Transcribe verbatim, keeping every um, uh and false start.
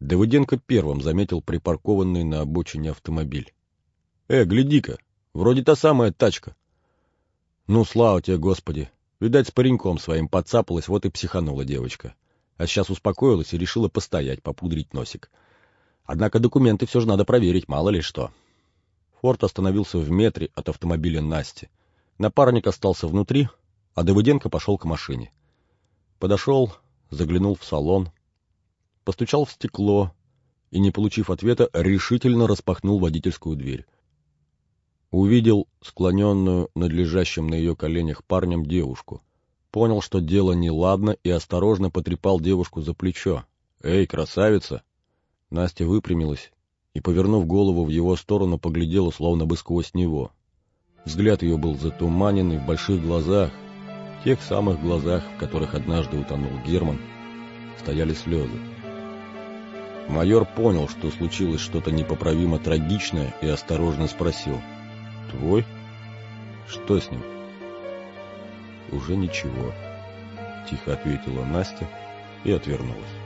Давыденко первым заметил припаркованный на обочине автомобиль. «Э, гляди-ка, вроде та самая тачка». «Ну, слава тебе, Господи! Видать, с пареньком своим подцапалась, вот и психанула девочка. А сейчас успокоилась и решила постоять, попудрить носик. Однако документы все же надо проверить, мало ли что». Форд остановился в метре от автомобиля Насти. Напарник остался внутри, а Давыденко пошел к машине. Подошел, заглянул в салон, постучал в стекло и, не получив ответа, решительно распахнул водительскую дверь. Увидел склоненную над лежащим на ее коленях парнем девушку. Понял, что дело неладно, и осторожно потрепал девушку за плечо. «Эй, красавица!» Настя выпрямилась и, повернув голову в его сторону, поглядела словно бы сквозь него. Взгляд ее был затуманенный, в больших глазах, тех самых глазах, в которых однажды утонул Герман, стояли слезы. Майор понял, что случилось что-то непоправимо трагичное, и осторожно спросил: «Твой? Что с ним?» «Уже ничего», — тихо ответила Настя и отвернулась.